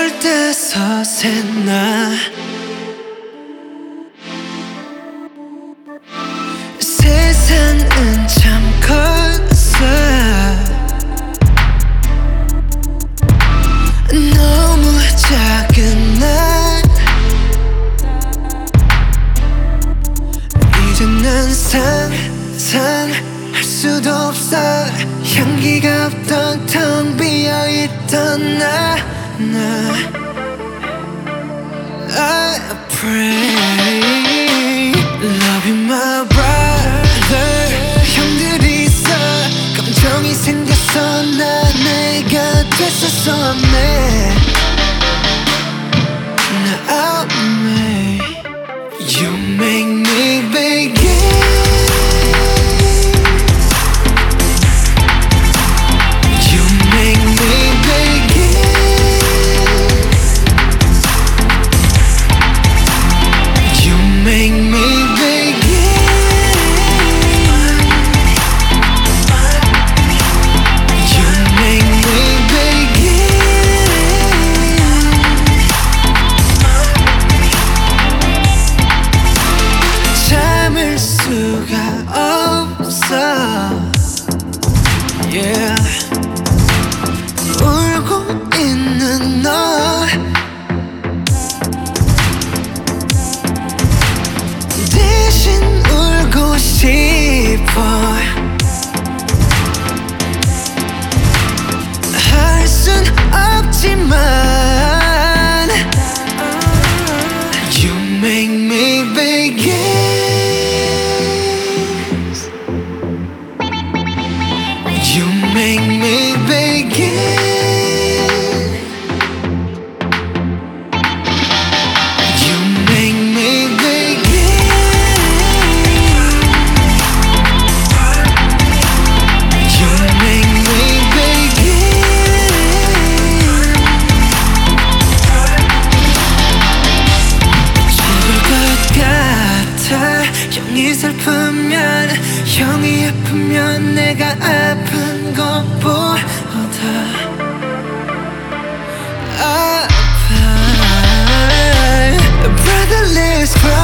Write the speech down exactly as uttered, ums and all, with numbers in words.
어쩔 때 서세나 세상은 참 커서 너무 작은 날 이제 난 상상할 수도 없어 향기가 없던 텅 비어있던 나, 나 I pray Love you my brother 형들이 있어 감정이 생겼어 나 내가 됐었어 매 나 매 You make me begin Yeah. 울고 있는 너 대신 울고 싶어 할 순 없지만 You make me begin You make me begin You make me begin You make me begin 죽을 것 같아 형이 슬프면 형이 아프면 내가 아픈 것보다 아파 Brotherless cry